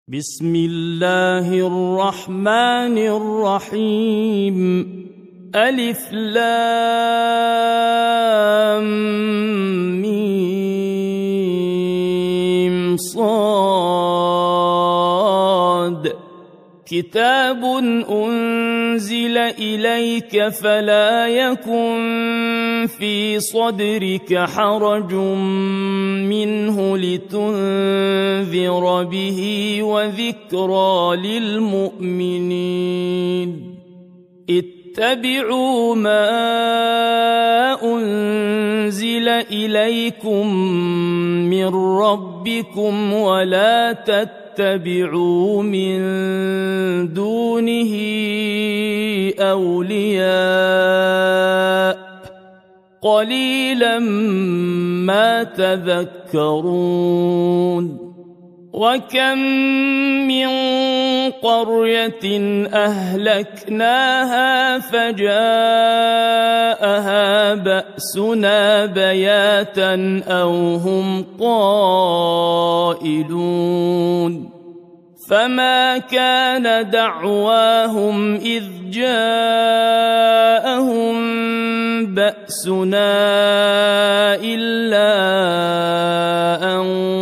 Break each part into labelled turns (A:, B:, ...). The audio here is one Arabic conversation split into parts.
A: بسم الله الرحمن الرحيم. ألف لام ميم صاد. كتاب أنزل إليك فلا يكن في صدرك حرج منه لتنذر به وذكرى للمؤمنين. اتبعوا ما أنزل إليكم من ربكم ولا تتبعوا من دونه أولياء قليلا ما تذكرون. وكم من قرية أهلكناها فجاءها بأسنا بياتا أو هم قائلون. فما كان دعواهم إذ جاءهم بأسنا إلا أن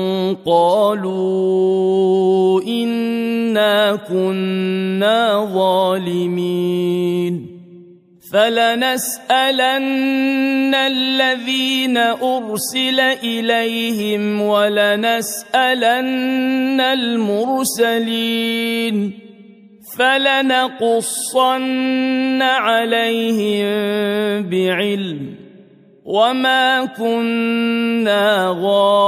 A: قالوا إنا كنا ظالمين. فلنسألن الذين أرسل إليهم ولنسألن المرسلين. فلنقصن عليهم بعلم وما كنا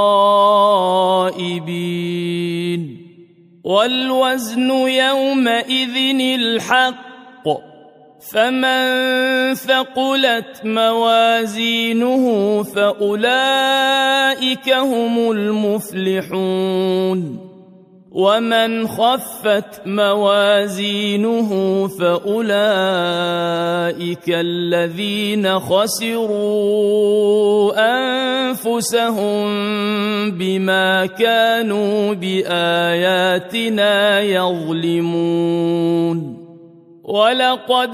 A: غائبين. والوزن يومئذ الحق. فمن ثقلت موازينه فأولئك هم المفلحون. ومن خفت موازينه فأولئك الذين خسروا أنفسهم بما كانوا بآياتنا يظلمون. ولقد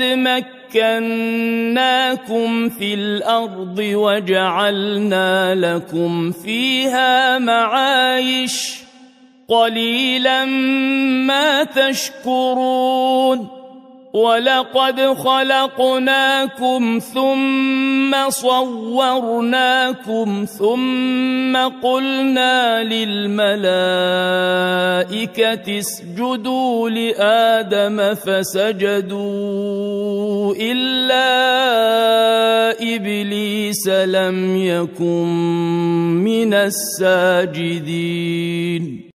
A: مكناكم في الأرض وجعلنا لكم فيها معايش قليلا ما تشكرون. ولقد خلقناكم ثم صورناكم ثم قلنا للملائكة اسجدوا لآدم فسجدوا إلا إبليس لم يكن من الساجدين.